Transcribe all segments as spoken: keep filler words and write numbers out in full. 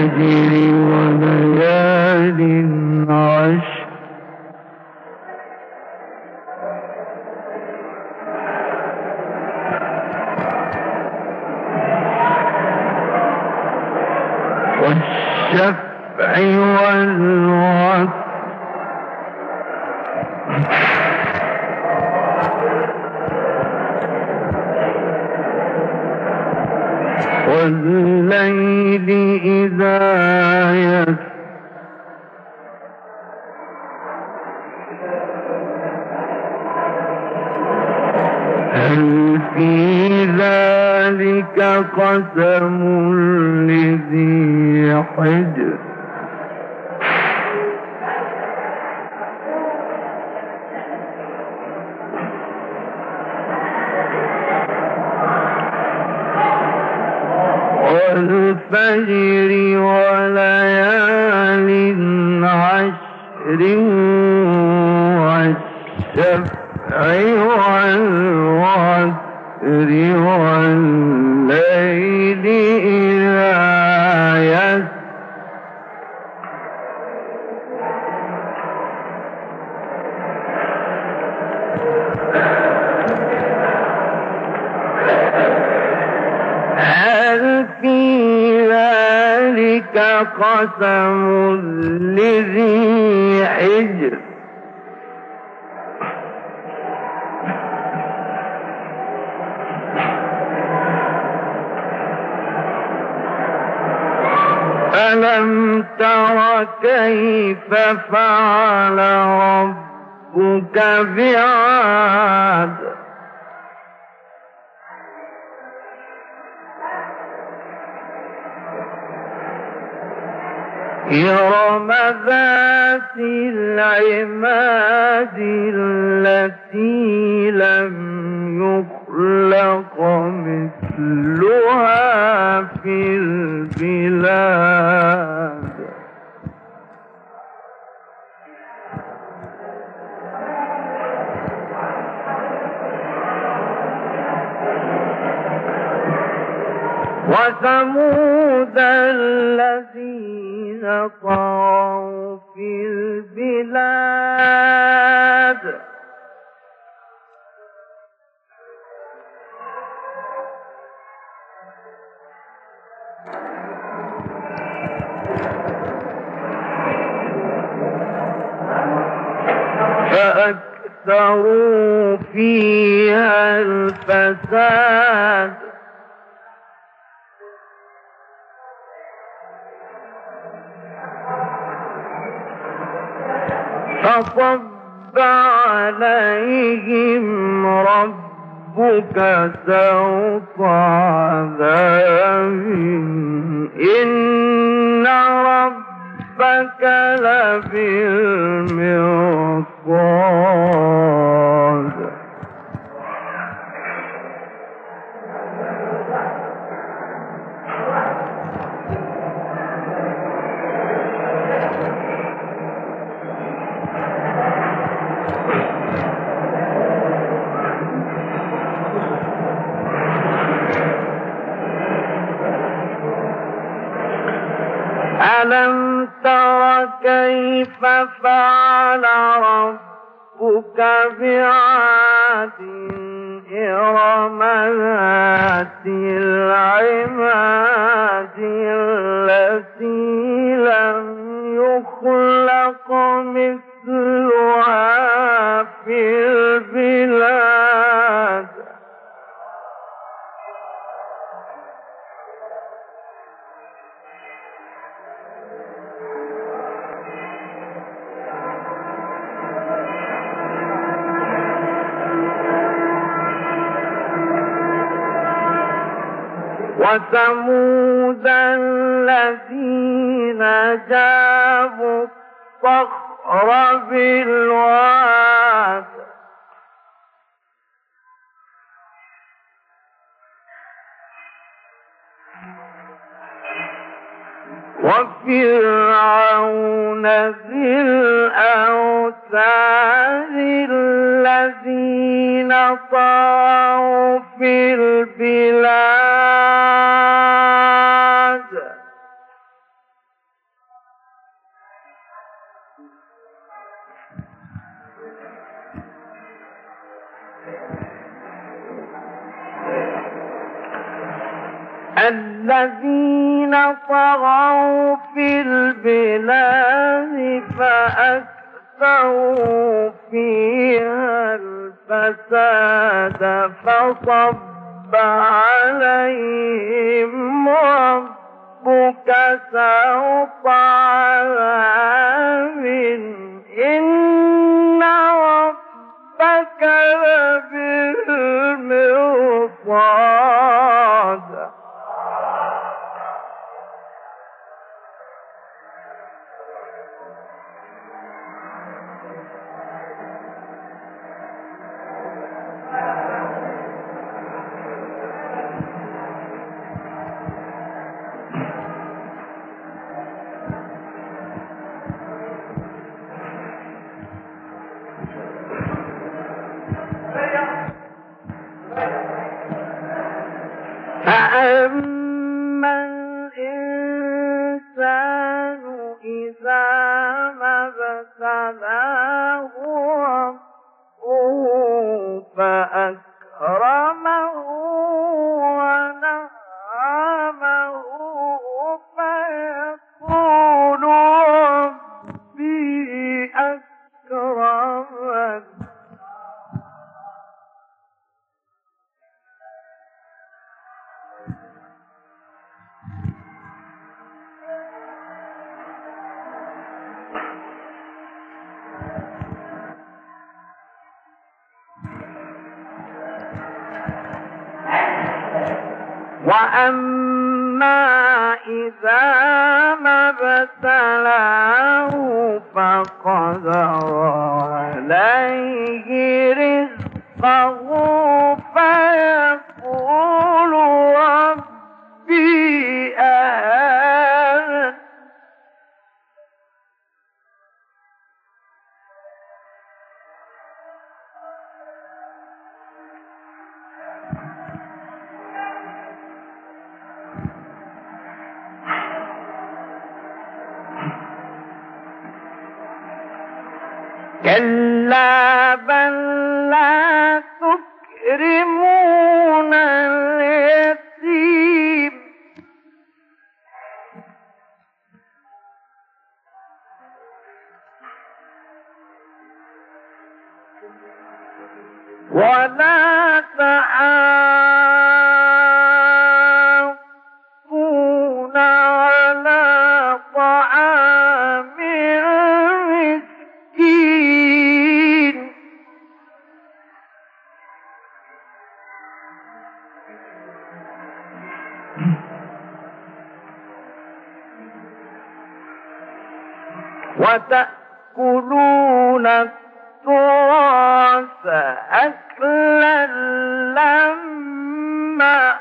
والفجر وليال عشر والشفع والوتر والليل إذا يسر هل في ذلك قسم لذي حجر والفجر وليال عشر والشفع والوتر والليل إذا يسر هل في ذلك قسم لذي حجر ألم تر كيف فعل ربك بعاد إرم ذات العماد التي لم يخلق مثلها في البلاد وثمود الذين طغوا في البلاد فأكثروا فيها الفساد فصب عليهم ربك سوط عذاب إن ربك لبالمرصاد ألم تر كيف فعل ربك بعاد إرم ذات العماد التي لم يخلق مثلها في البلاد وثمود الذين جابوا الصخر بالواد وفرعون ذي الأوتاد الذين طغوا في البلاد الذين طغوا في البلاد فأكثروا فيها الفساد فصب عليهم ربك سوط عذاب إن ربك لبالمرصاد. فأما الإنسان إذا ما ابتلاه ربه فأكرمه ونعمه فيقول ربي أكرمن. وأما إذا ما ابتلاه فقدر عليه رزقه فيقول ربي أهانن. كلا بل لا تكرمون اليتيم ولا تحاضون على طعام المسكين وتأكلون التراث أكلا لما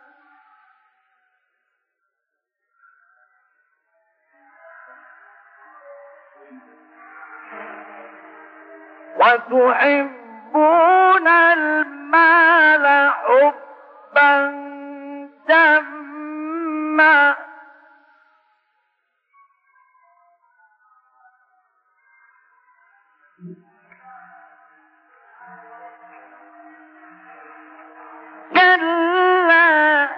وتحبون المال حبا جما كلا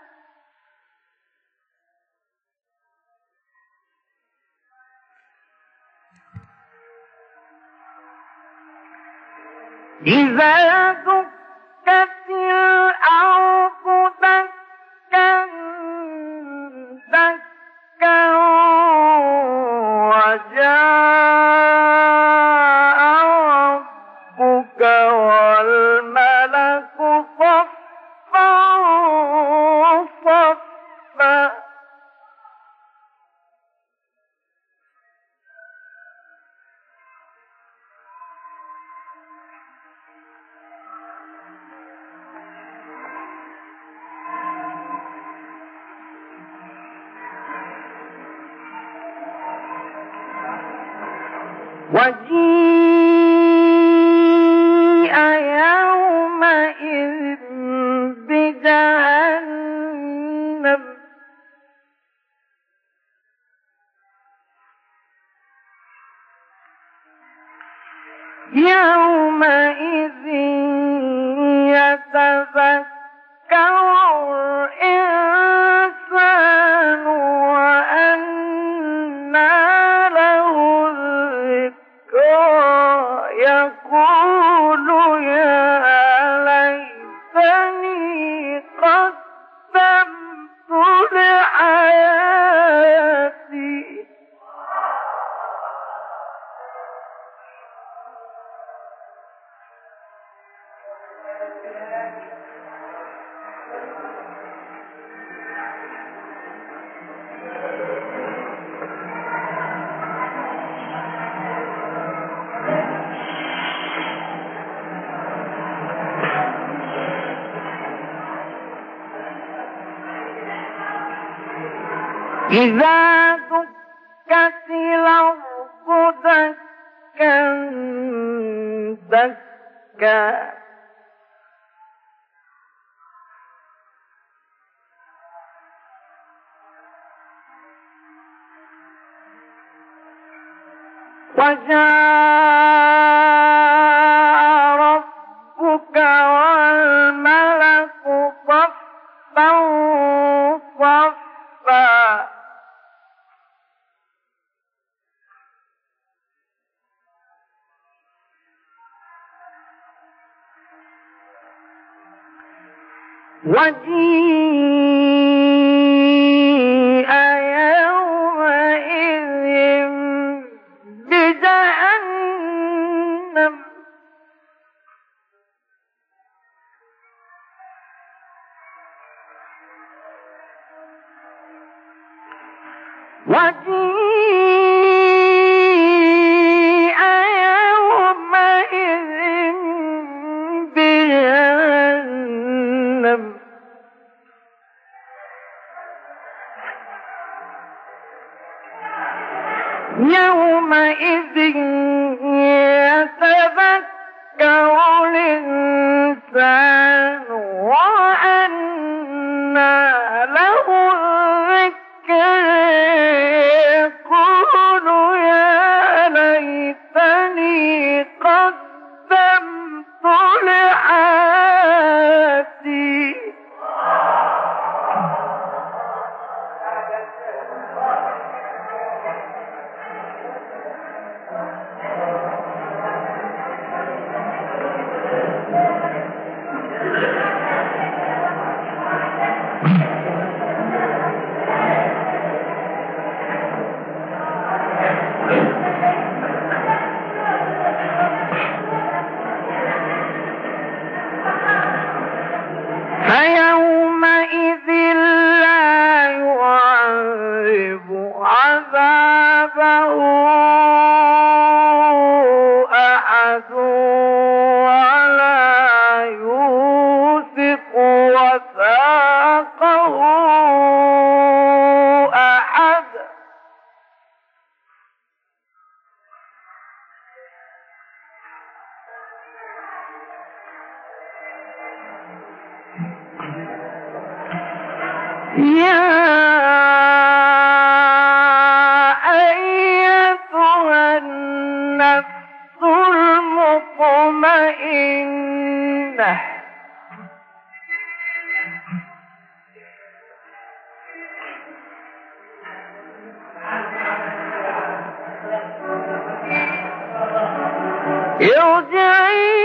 إذا دكت الأرض دكا دكا وجاء ربك والملك صفا صفا وجيء يومئذ بجهنم يومئذ يتذكر الإنسان إذا دكت الأرض دكا دكا وجاء ربك والملك صفا صفا وجيء يومئذ بجهنم وجيء يومئذ بجهنم يومئذ يتذكر الإنسان وأنى له الذكر يقول يا ليتني قدمت لحياتي فيومئذ لا يعذب عذابه أحد ولا يوثق وثاقه أحد يا أيتها النفس المطمئنة ارجعي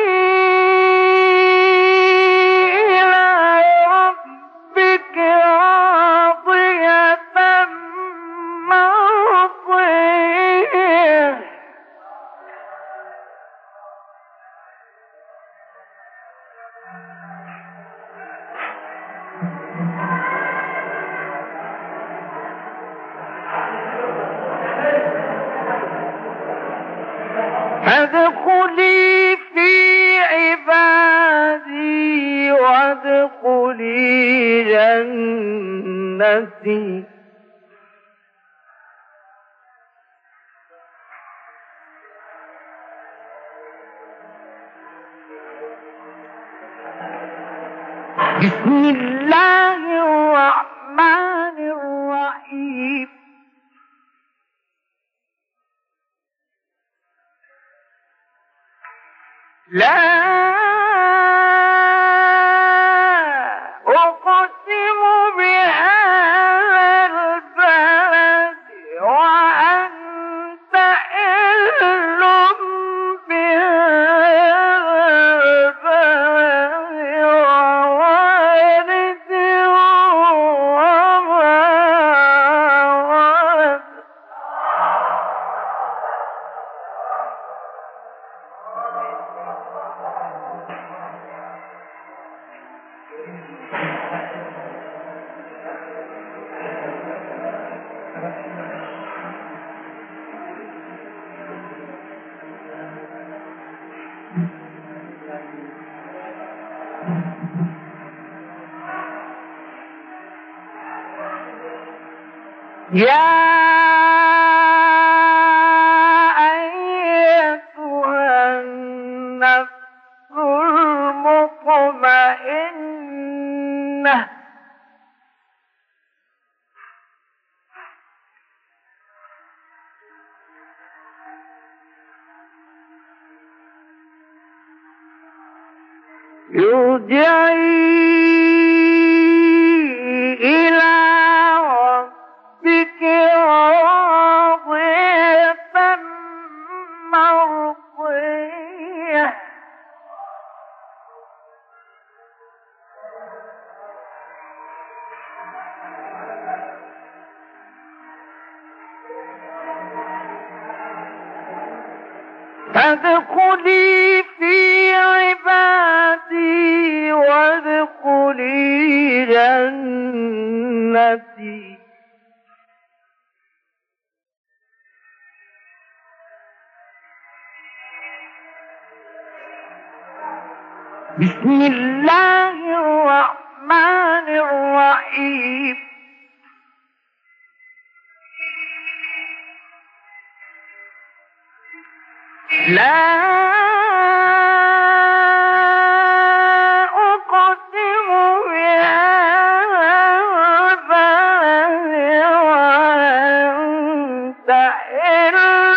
فادخلي في عبادي وادخلي جنتي بسم الله الرحمن الرحيم لا أقسم بهذا البلد وأنت حل بهذا البلد ووالد وما ولد يا أيتها النفس المطمئنة ارجعي إلى ربك راضية مرضية فادخلي في عبادي وادخلي جنتي بسم الله الرحمن الرحيم لا أقسم بهذا وأنت حل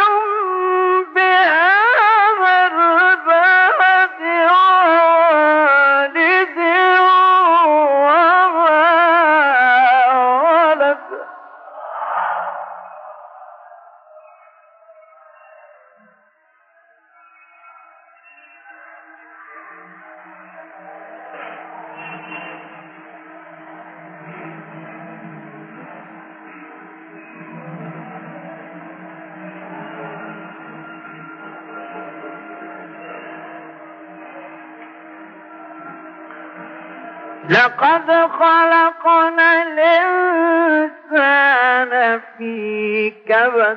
بهذا البلد ووالد وما ولد لقد خلقنا الإنسان في كبد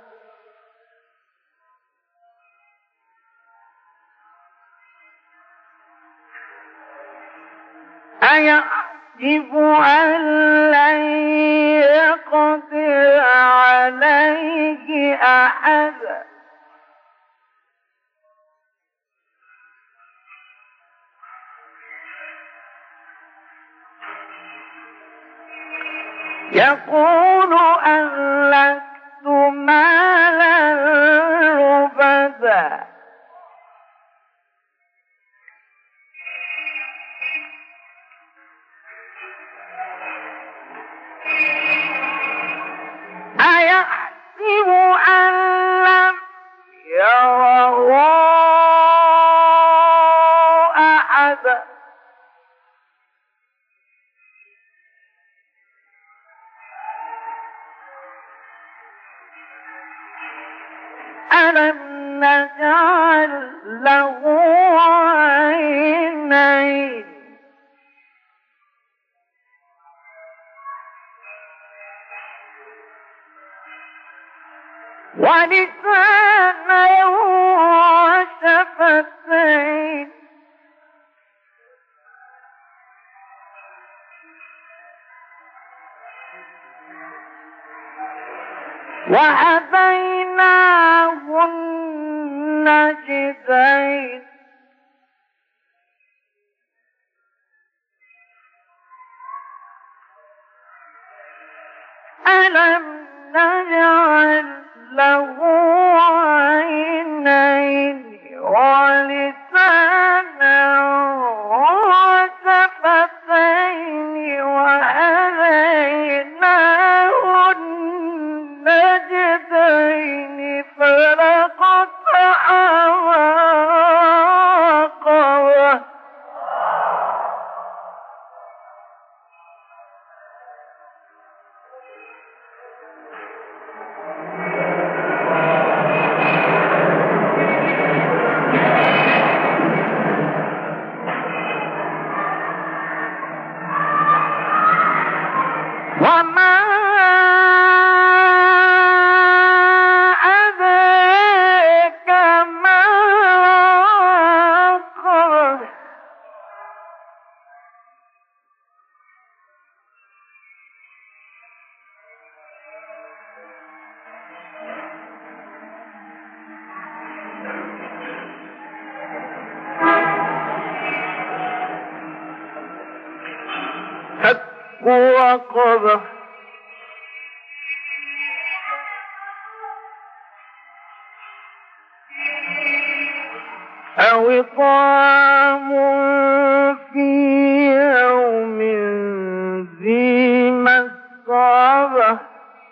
أيحسب أن لن يقدر عليه أحد يقول أهلكت مالا لبدا أيحسب أن لم يره أحد ألم نجعل له عينين ولسانا وشفتين وهديناه النجدين ألم نجعل له عينين ولسانا وشفتين وهديناه النجدين فلقطع عقبه وما أدريك ما عقبة رقبة أو إطعام في يوم ذي مسغبة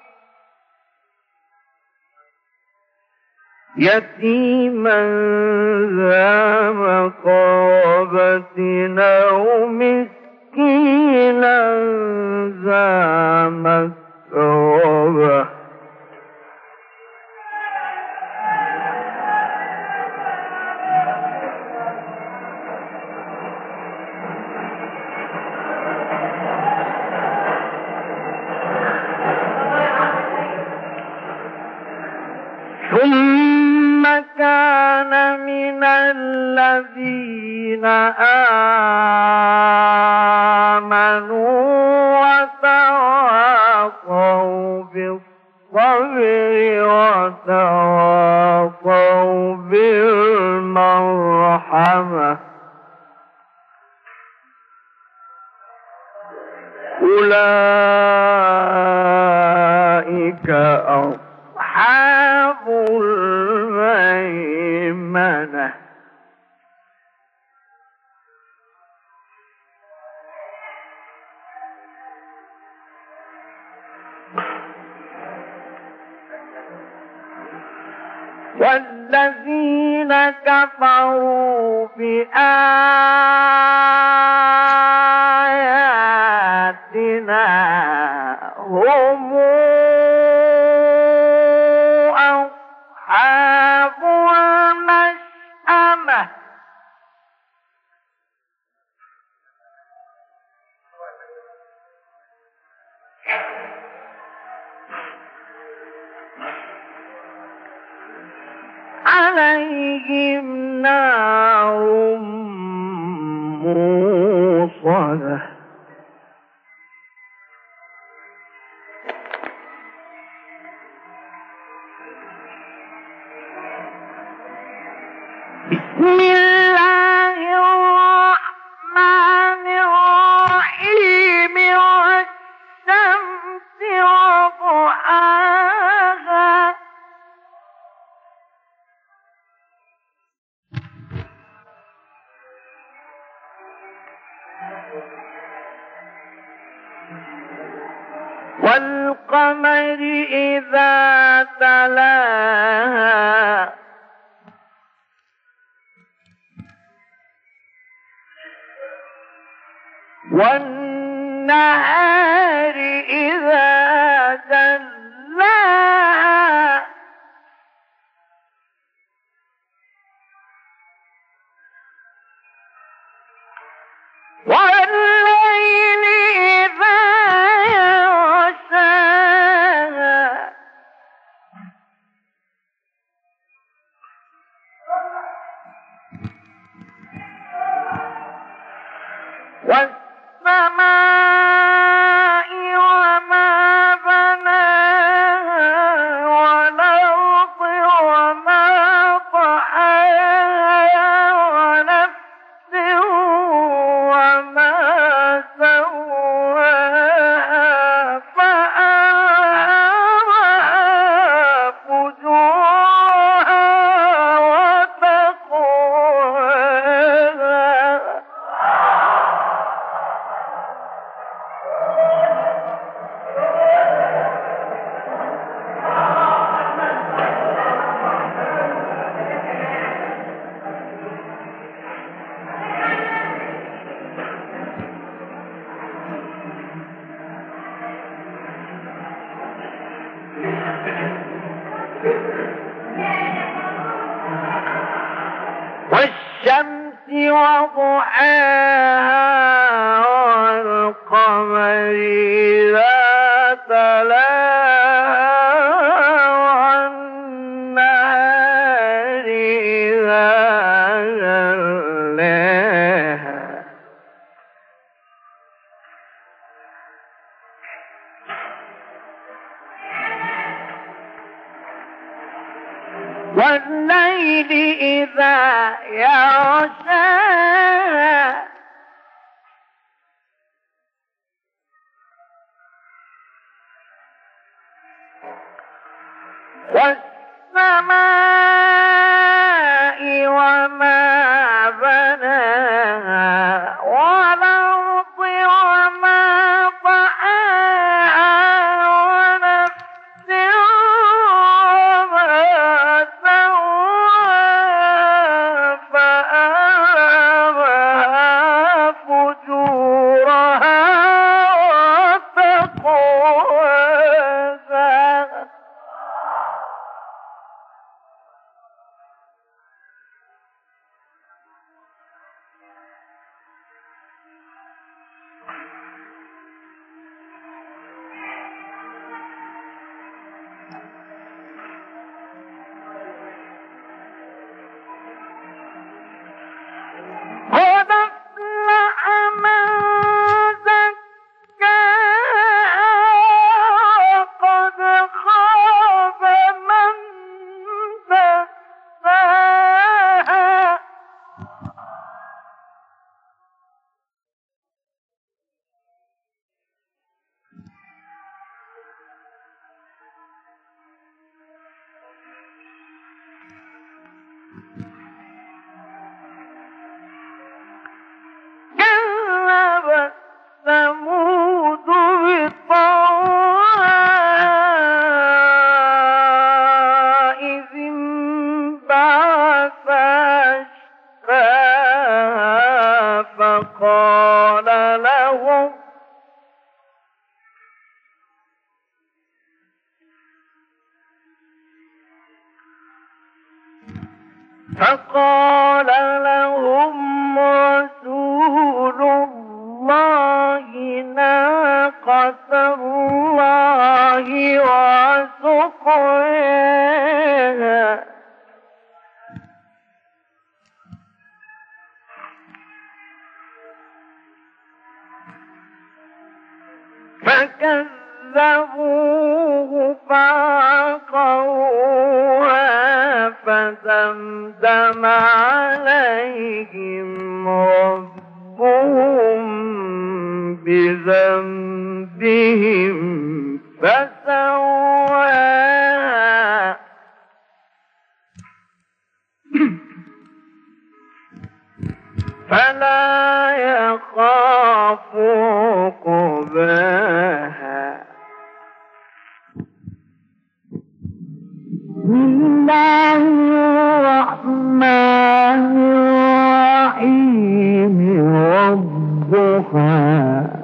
يتيما ذا مقربة أو مسكينا ذا مسغبة ثم كان من الذين آمنوا وتواصوا بالصبر وتواصوا بالمرحمة أولئك أصحاب الميمنة والذين كفروا بآياتنا هم أصحاب المشأمة عليهم نار موصدة بسم الله الرحمن الرحيم والشمس وضحاها والقمر إذا تلاها والنهار إذا جلاها والليل إذا يغشاها والسماء وما بناها والأرض وما طحاها ونفس وما سواها فألهمها فجورها وتقواها والشمس وضحاها والقمر إذا تلاها والنهار إذا جلاها والليل إذا يغشاها والسماء وما بناها والأرض وما طحاها ونفس وما سواها فألهمها فجورها وتقواها. قد أفلح من زكاها وقد خاب من دساها. كذبت ثمود بطغواها إذ انبعث أشقاها فقال لهم فقال لهم رسول الله ناقة الله وسقياها. فكذبوه فعقروها فدمدم عليهم ربهم بذنبهم فسواها. فلا يخاف عقباها. بسم الله الرحمن الرحيم. والضحى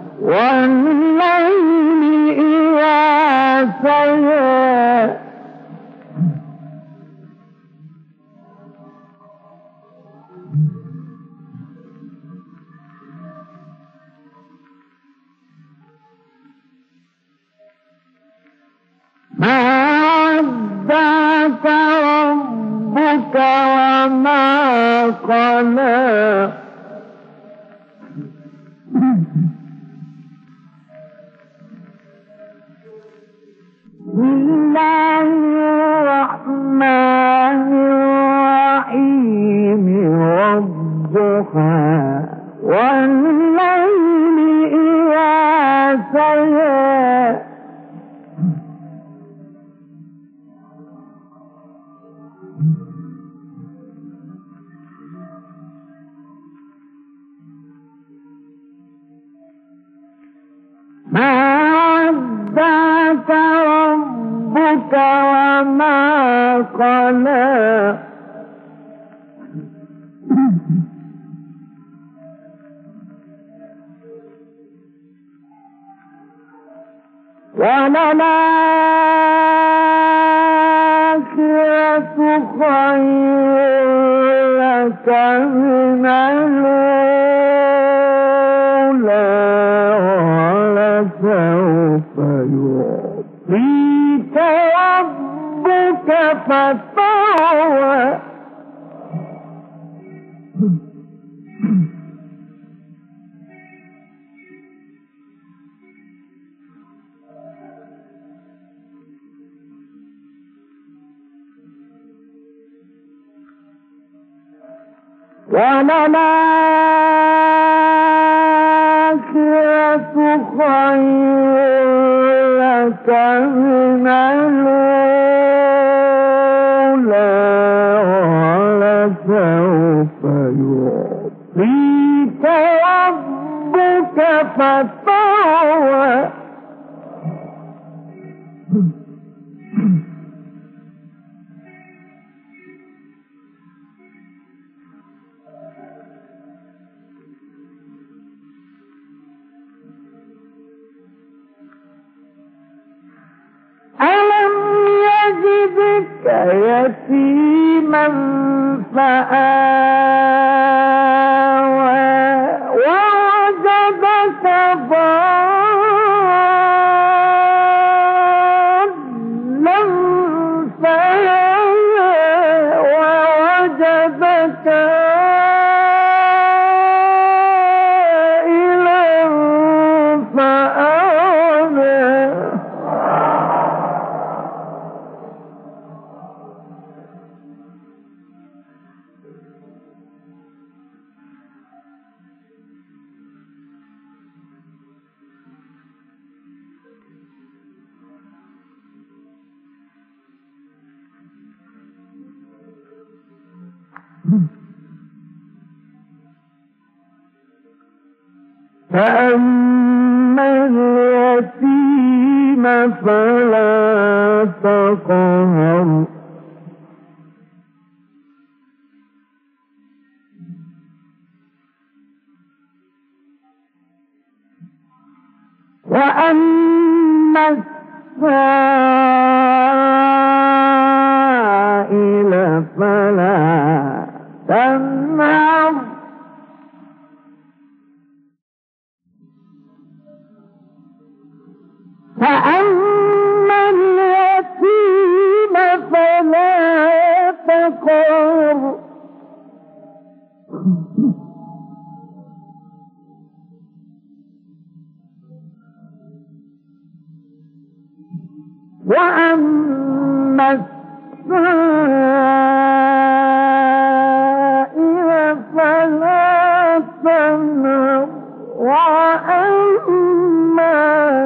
والليل إذا سجى. ما ودعك ربك وما قلى. بسم الله الرحمن الرحيم. والضحى والليل إذا سجى. ما ودعك ربك وما قلى. وللآخرة خير لك من الأولى ولسوف يعطيك ربك فترضى. وللآخرة خير لك من الأولى يعطيك ربك فترضى ألم يجدك يتيما فآوى ووجدك ضالا فهدى ووجدك عائلا فأغنى فأما اليتيم فلا تقهر وأما السائل فلا تنهر فأما اليتيم فلا تقهر وأما السائل فلا تنهر وأما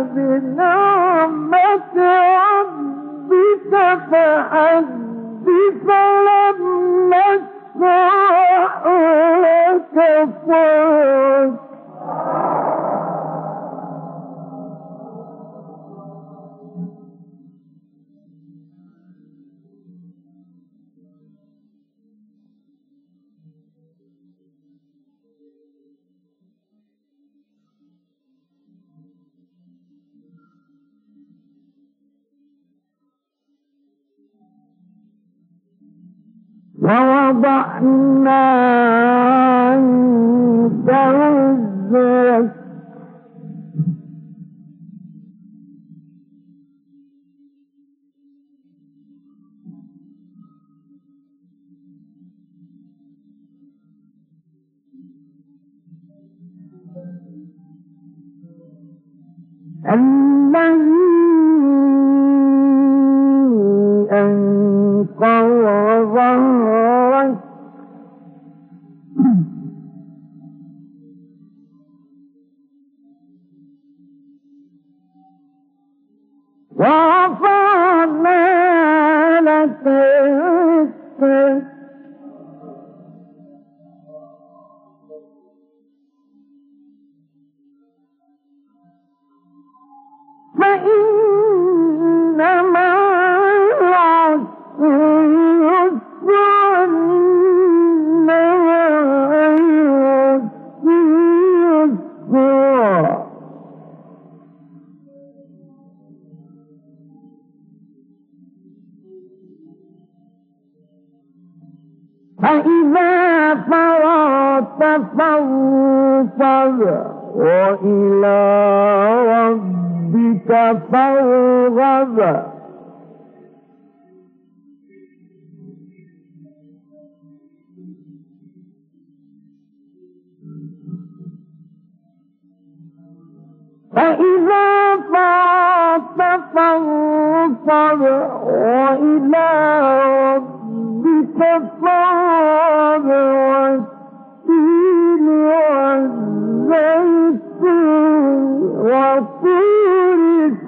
بنعمة ربك فحدث لم نشرح لك صدرك ووضعنا عنك وزرك الذي أنقض ظهرك ورفعنا لك ذكرك فإن مع العسر يسرا إن مع العسر يسرا فإذا فرغت فانصب وإلى ربك فارغب فإذا فرغت فانصب وإلى ربك فارغب والتين والزيتون وطور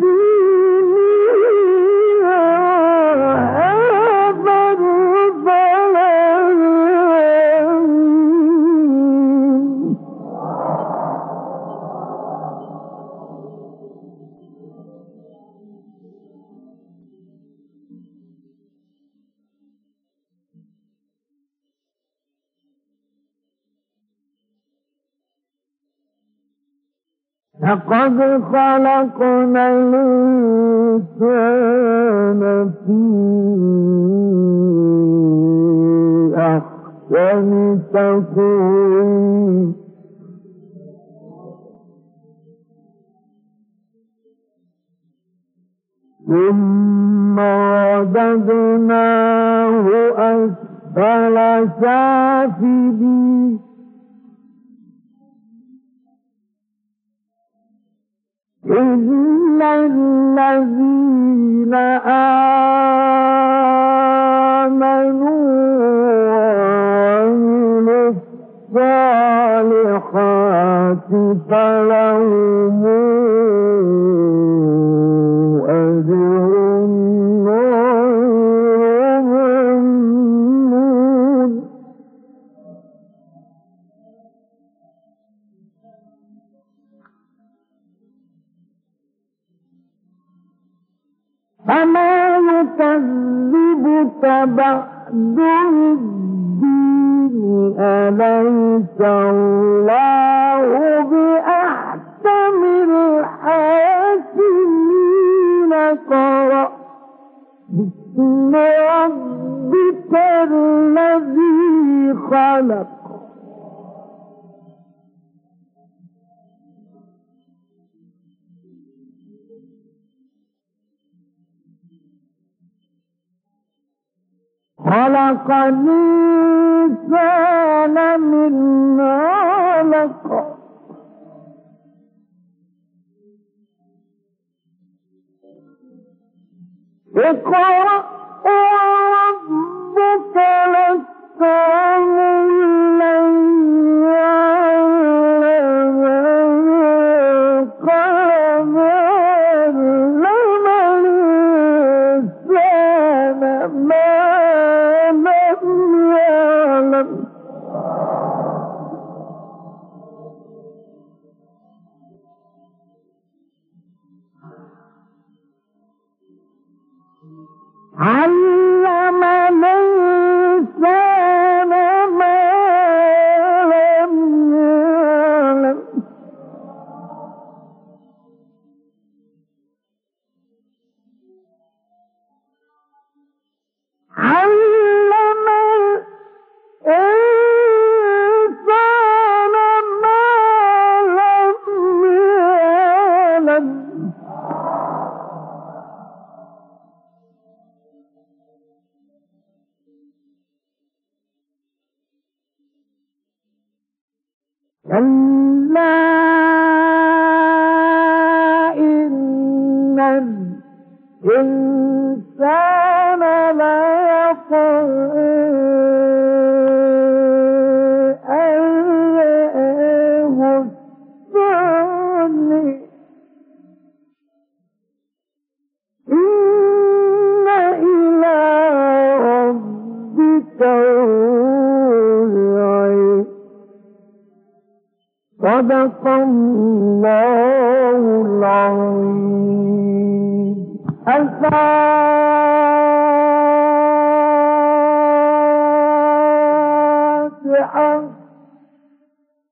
سينين هذا البلد لقد خلقنا الإنسان في أحسن تقويم ثم رددناه أسفل سافلين إلا الذين آمنوا وعملوا الصالحات فلهم أجر غير ممنون فما يكذبك بعد الدين أليس الله بأحكم الحاكمين قرأ باسم ربك الذي خلق خلق الإنسان من علق اقرأ وربك الأكرم الذي علم بالقلم علم الإنسان ما لم يعلم علم الإنسان ما لم يعلم علم الإنسان ما لم يعلم كلا إن الإنسان ليطغى أن رآه استغنى إن إلى ربك الرجعى صدق الله العظيم. الفاتحة.